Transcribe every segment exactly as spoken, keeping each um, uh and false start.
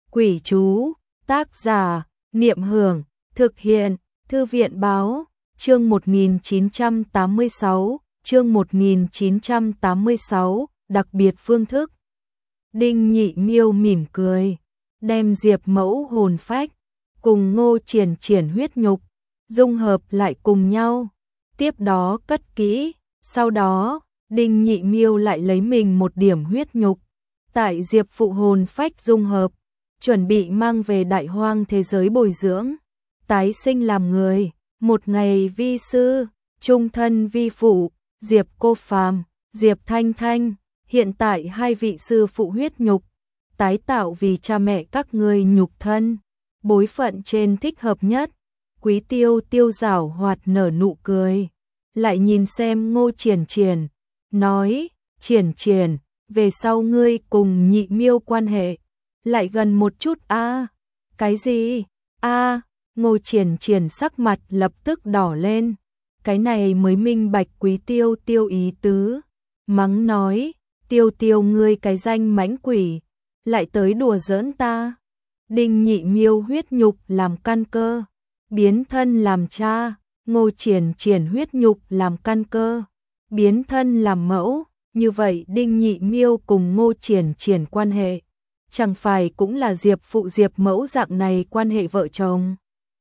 Quỷ chú, tác giả, Niệm Hưởng, thực hiện, Thư viện báo, chương một nghìn chín trăm tám mươi sáu, chương một nghìn chín trăm tám mươi sáu, đặc biệt phương thức. Đinh Nhị Miêu mỉm cười, đem Diệp Mẫu hồn phách, cùng Ngô Triển Triển huyết nhục, dung hợp lại cùng nhau, tiếp đó cất kỹ, sau đó, Đinh Nhị Miêu lại lấy mình một điểm huyết nhục, tại Diệp Phụ hồn phách dung hợp, chuẩn bị mang về Đại Hoang thế giới bồi dưỡng, tái sinh làm người, một ngày vi sư, trung thân vi phụ, Diệp Cô Phàm, Diệp Thanh Thanh, hiện tại hai vị sư phụ huyết nhục, tái tạo vì cha mẹ các ngươi nhục thân, bối phận trên thích hợp nhất. Quý Tiêu Tiêu giảo hoạt nở nụ cười, lại nhìn xem Ngô Triển Triển, nói, Triển Triển, về sau ngươi cùng Nhị Miêu quan hệ, lại gần một chút a. À, cái gì? A, à, Ngô Triển Triển sắc mặt lập tức đỏ lên, cái này mới minh bạch Quý Tiêu Tiêu ý tứ, mắng nói, Tiêu Tiêu ngươi cái danh mãnh quỷ, lại tới đùa giỡn ta. Đinh Nhị Miêu huyết nhục làm căn cơ, biến thân làm cha, Ngô Triển Triển huyết nhục làm căn cơ, biến thân làm mẫu, như vậy Đinh Nhị Miêu cùng Ngô Triển Triển quan hệ, chẳng phải cũng là Diệp Phụ Diệp Mẫu dạng này quan hệ vợ chồng.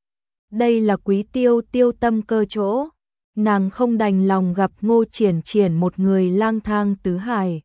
Đây là Quý Tiêu Tiêu tâm cơ chỗ, nàng không đành lòng gặp Ngô Triển Triển một người lang thang tứ hải.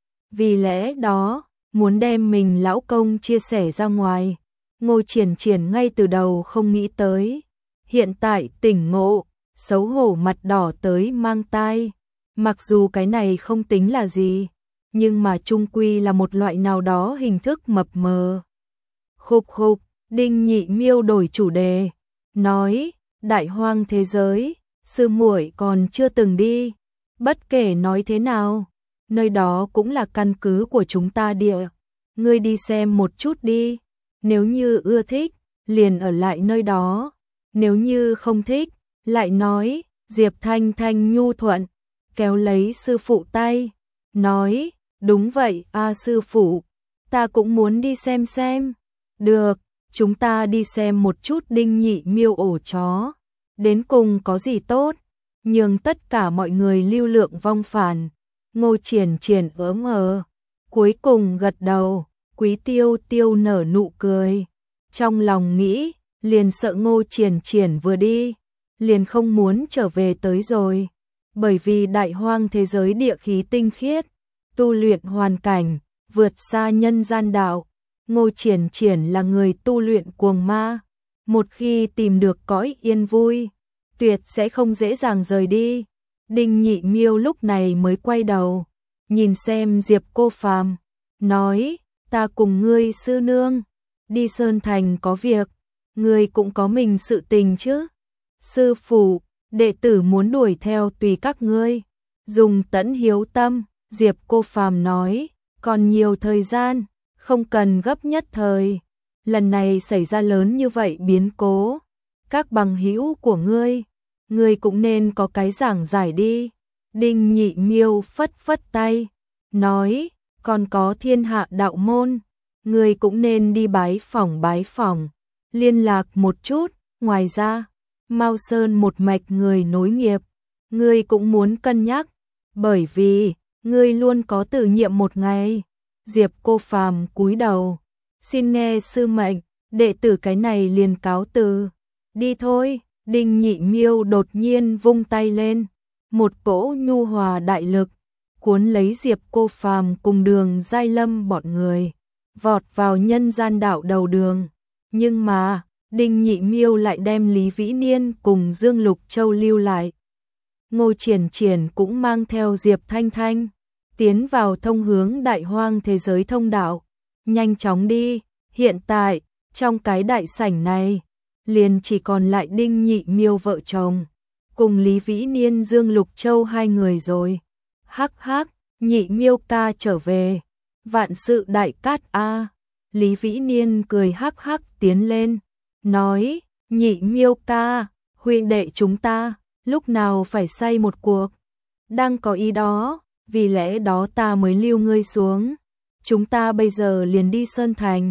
Vì lẽ đó, muốn đem mình lão công chia sẻ ra ngoài, Ngô Triển Triển ngay từ đầu không nghĩ tới. Hiện tại tỉnh ngộ, xấu hổ mặt đỏ tới mang tai. Mặc dù cái này không tính là gì, nhưng mà chung quy là một loại nào đó hình thức mập mờ. Khục khục, Đinh Nhị Miêu đổi chủ đề, nói, Đại Hoang thế giới, sư muội còn chưa từng đi, bất kể nói thế nào, nơi đó cũng là căn cứ của chúng ta địa, ngươi đi xem một chút đi, nếu như ưa thích, liền ở lại nơi đó, nếu như không thích, lại nói, Diệp Thanh Thanh nhu thuận, kéo lấy sư phụ tay, nói, đúng vậy a sư phụ, ta cũng muốn đi xem xem, được, chúng ta đi xem một chút Đinh Nhị Miêu ổ chó, đến cùng có gì tốt, nhường tất cả mọi người lưu lượng vong phản. Ngô Triển Triển ớm ờ, cuối cùng gật đầu, Quý Tiêu Tiêu nở nụ cười, trong lòng nghĩ, liền sợ Ngô Triển Triển vừa đi, liền không muốn trở về tới rồi, bởi vì Đại Hoang thế giới địa khí tinh khiết, tu luyện hoàn cảnh, vượt xa nhân gian đạo, Ngô Triển Triển là người tu luyện cuồng ma, một khi tìm được cõi yên vui, tuyệt sẽ không dễ dàng rời đi. Đinh Nhị Miêu lúc này mới quay đầu, nhìn xem Diệp Cô Phàm, nói, ta cùng ngươi sư nương, đi Sơn Thành có việc, ngươi cũng có mình sự tình chứ. Sư phụ, đệ tử muốn đuổi theo tùy các ngươi, dùng tẫn hiếu tâm, Diệp Cô Phàm nói, còn nhiều thời gian, không cần gấp nhất thời, lần này xảy ra lớn như vậy biến cố, các bằng hữu của ngươi, ngươi cũng nên có cái giảng giải đi. Đinh Nhị Miêu phất phất tay, nói, còn có Thiên Hạ đạo môn, ngươi cũng nên đi bái phỏng bái phỏng, liên lạc một chút, ngoài ra, Mao Sơn một mạch người nối nghiệp, ngươi cũng muốn cân nhắc, bởi vì, ngươi luôn có tử nhiệm một ngày. Diệp Cô Phàm cúi đầu, xin nghe sư mệnh, đệ tử cái này liền cáo từ, đi thôi. Đinh Nhị Miêu đột nhiên vung tay lên, một cỗ nhu hòa đại lực, cuốn lấy Diệp Cô Phàm cùng Đường Giai Lâm bọn người, vọt vào nhân gian đạo đầu đường. Nhưng mà, Đinh Nhị Miêu lại đem Lý Vĩ Niên cùng Dương Lục Châu lưu lại. Ngô Triển Triển cũng mang theo Diệp Thanh Thanh, tiến vào thông hướng Đại Hoang thế giới thông đạo. Nhanh chóng đi, hiện tại, trong cái đại sảnh này, liền chỉ còn lại Đinh Nhị Miêu vợ chồng, cùng Lý Vĩ Niên Dương Lục Châu hai người rồi. Hắc hắc, Nhị Miêu ca trở về, vạn sự đại cát a. Lý Vĩ Niên cười hắc hắc tiến lên, nói, Nhị Miêu ca, huynh đệ chúng ta, lúc nào phải say một cuộc, đang có ý đó, vì lẽ đó ta mới lưu ngươi xuống, chúng ta bây giờ liền đi Sơn Thành,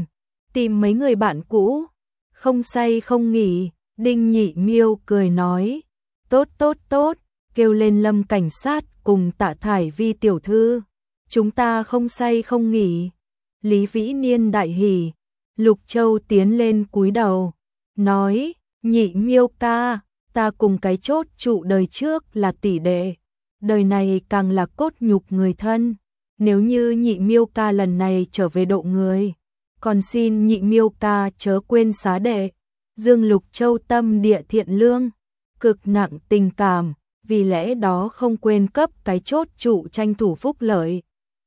tìm mấy người bạn cũ, không say không nghỉ. Đinh Nhị Miêu cười nói, tốt tốt tốt, kêu lên Lâm cảnh sát cùng Tạ Thải Vi tiểu thư, chúng ta không say không nghỉ. Lý Vĩ Niên đại hỉ, Lục Châu tiến lên cúi đầu, nói, Nhị Miêu ca, ta cùng cái chốt trụ đời trước là tỷ đệ, đời này càng là cốt nhục người thân, nếu như Nhị Miêu ca lần này trở về độ người, còn xin Nhị Miêu ca chớ quên xá đệ. Dương Lục Châu tâm địa thiện lương, cực nặng tình cảm, vì lẽ đó không quên cấp cái chốt trụ tranh thủ phúc lợi.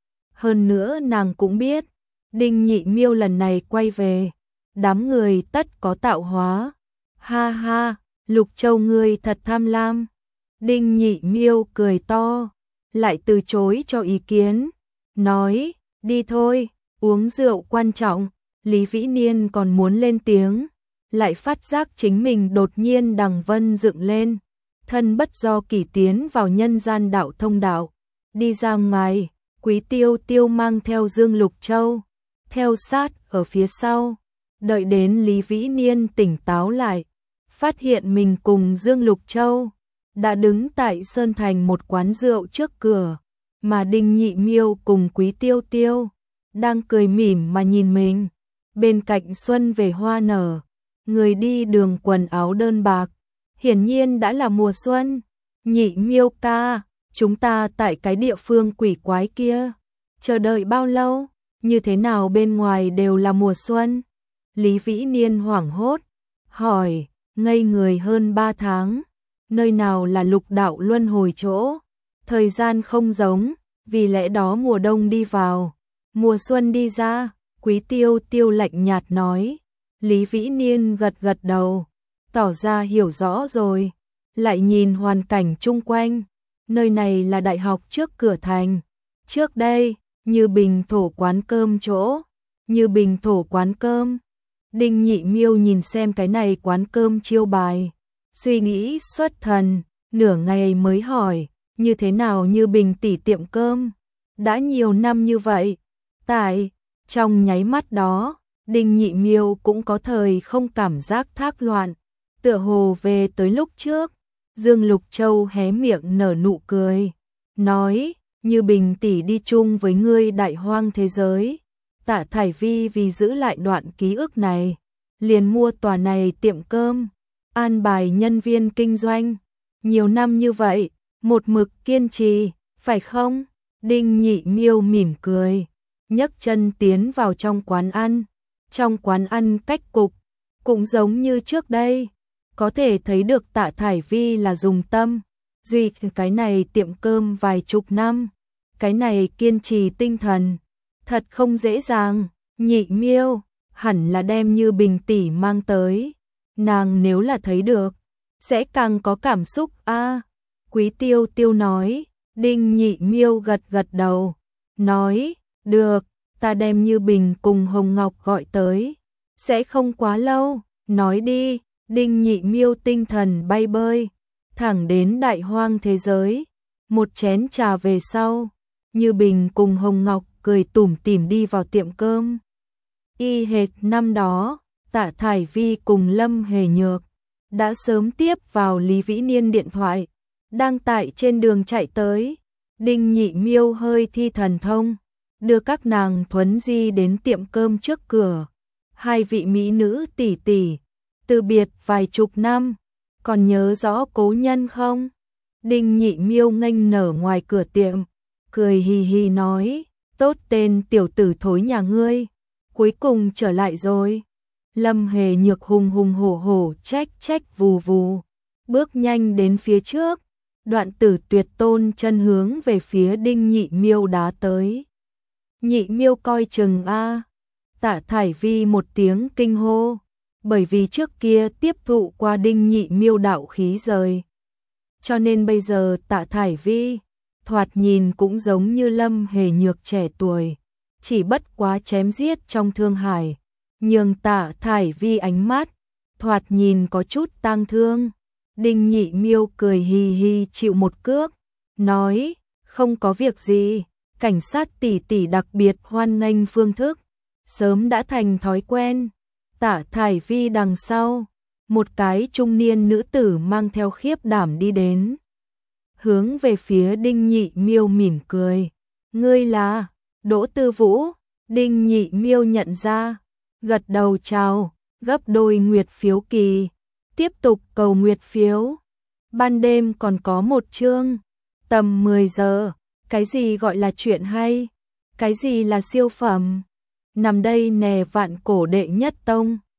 Hơn nữa nàng cũng biết, Đinh Nhị Miêu lần này quay về, đám người tất có tạo hóa. Ha ha, Lục Châu ngươi thật tham lam. Đinh Nhị Miêu cười to, lại từ chối cho ý kiến, nói, đi thôi, uống rượu quan trọng. Lý Vĩ Niên còn muốn lên tiếng, lại phát giác chính mình đột nhiên đằng vân dựng lên, thân bất do kỷ tiến vào nhân gian đạo thông đạo, đi ra ngoài. Quý Tiêu Tiêu mang theo Dương Lục Châu, theo sát ở phía sau, đợi đến Lý Vĩ Niên tỉnh táo lại, phát hiện mình cùng Dương Lục Châu đã đứng tại Sơn Thành một quán rượu trước cửa, mà Đinh Nhị Miêu cùng Quý Tiêu Tiêu đang cười mỉm mà nhìn mình. Bên cạnh xuân về hoa nở, người đi đường quần áo đơn bạc, hiển nhiên đã là mùa xuân. Nhị Miêu ca, chúng ta tại cái địa phương quỷ quái kia, chờ đợi bao lâu, như thế nào bên ngoài đều là mùa xuân. Lý Vĩ Niên hoảng hốt, hỏi, ngây người hơn ba tháng, nơi nào là lục đạo luân hồi chỗ, thời gian không giống, vì lẽ đó mùa đông đi vào, mùa xuân đi ra. Quý Tiêu Tiêu lạnh nhạt nói. Lý Vĩ Niên gật gật đầu, tỏ ra hiểu rõ rồi, lại nhìn hoàn cảnh chung quanh, nơi này là đại học trước cửa thành, trước đây, Như Bình thổ quán cơm chỗ, Như Bình thổ quán cơm. Đinh Nhị Miêu nhìn xem cái này quán cơm chiêu bài, suy nghĩ xuất thần, nửa ngày mới hỏi, như thế nào Như Bình tỷ tiệm cơm, đã nhiều năm như vậy. Tại trong nháy mắt đó, Đinh Nhị Miêu cũng có thời không cảm giác thác loạn, tựa hồ về tới lúc trước. Dương Lục Châu hé miệng nở nụ cười, nói, Như Bình tỷ đi chung với ngươi đại hoang thế giới. Tạ Thải Vi vì giữ lại đoạn ký ức này, liền mua tòa này tiệm cơm, an bài nhân viên kinh doanh. Nhiều năm như vậy, một mực kiên trì, phải không? Đinh Nhị Miêu mỉm cười, nhấc chân tiến vào trong quán ăn. Trong quán ăn cách cục, cũng giống như trước đây, có thể thấy được Tạ Thải Vi là dùng tâm duy cái này tiệm cơm vài chục năm, cái này kiên trì tinh thần, thật không dễ dàng. Nhị Miêu, hẳn là đem Như Bình tỷ mang tới, nàng nếu là thấy được, sẽ càng có cảm xúc a. À, Quý Tiêu Tiêu nói. Đinh Nhị Miêu gật gật đầu, nói, được, ta đem Như Bình cùng Hồng Ngọc gọi tới, sẽ không quá lâu, nói đi. Đinh Nhị Miêu tinh thần bay bơi, thẳng đến đại hoang thế giới. Một chén trà về sau, Như Bình cùng Hồng Ngọc cười tủm tỉm đi vào tiệm cơm. Y hệt năm đó, Tạ Thải Vi cùng Lâm Hề Nhược đã sớm tiếp vào Lý Vĩ Niên điện thoại, đang tại trên đường chạy tới. Đinh Nhị Miêu hơi thi thần thông, đưa các nàng thuấn di đến tiệm cơm trước cửa. Hai vị mỹ nữ tỷ tỷ, từ biệt vài chục năm, còn nhớ rõ cố nhân không? Đinh Nhị Miêu nghênh nở ngoài cửa tiệm, cười hì hì nói, tốt tên tiểu tử thối nhà ngươi, cuối cùng trở lại rồi. Lâm Hề Nhược hùng hùng hổ hổ trách trách vù vù, bước nhanh đến phía trước. Đoạn Tử Tuyệt tôn chân hướng về phía Đinh Nhị Miêu đá tới. Nhị Miêu coi chừng a. Tạ Thải Vi một tiếng kinh hô, bởi vì trước kia tiếp thụ qua Đinh Nhị Miêu đạo khí rời, cho nên bây giờ Tạ Thải Vi thoạt nhìn cũng giống như Lâm Hề Nhược trẻ tuổi, chỉ bất quá chém giết trong thương hải, nhường Tạ Thải Vi ánh mắt thoạt nhìn có chút tang thương. Đinh Nhị Miêu cười hì hì chịu một cước, nói, không có việc gì, cảnh sát tỷ tỷ đặc biệt hoan nghênh phương thức sớm đã thành thói quen. Tạ Thải Vi đằng sau, một cái trung niên nữ tử mang theo khiếp đảm đi đến. Hướng về phía Đinh Nhị Miêu mỉm cười. Ngươi là Đỗ Tư Vũ? Đinh Nhị Miêu nhận ra, gật đầu chào, gấp đôi nguyệt phiếu kỳ. Tiếp tục cầu nguyệt phiếu. Ban đêm còn có một chương. Tầm mười giờ. Cái gì gọi là chuyện hay? Cái gì là siêu phẩm? Nằm đây nè Vạn Cổ đệ nhất tông.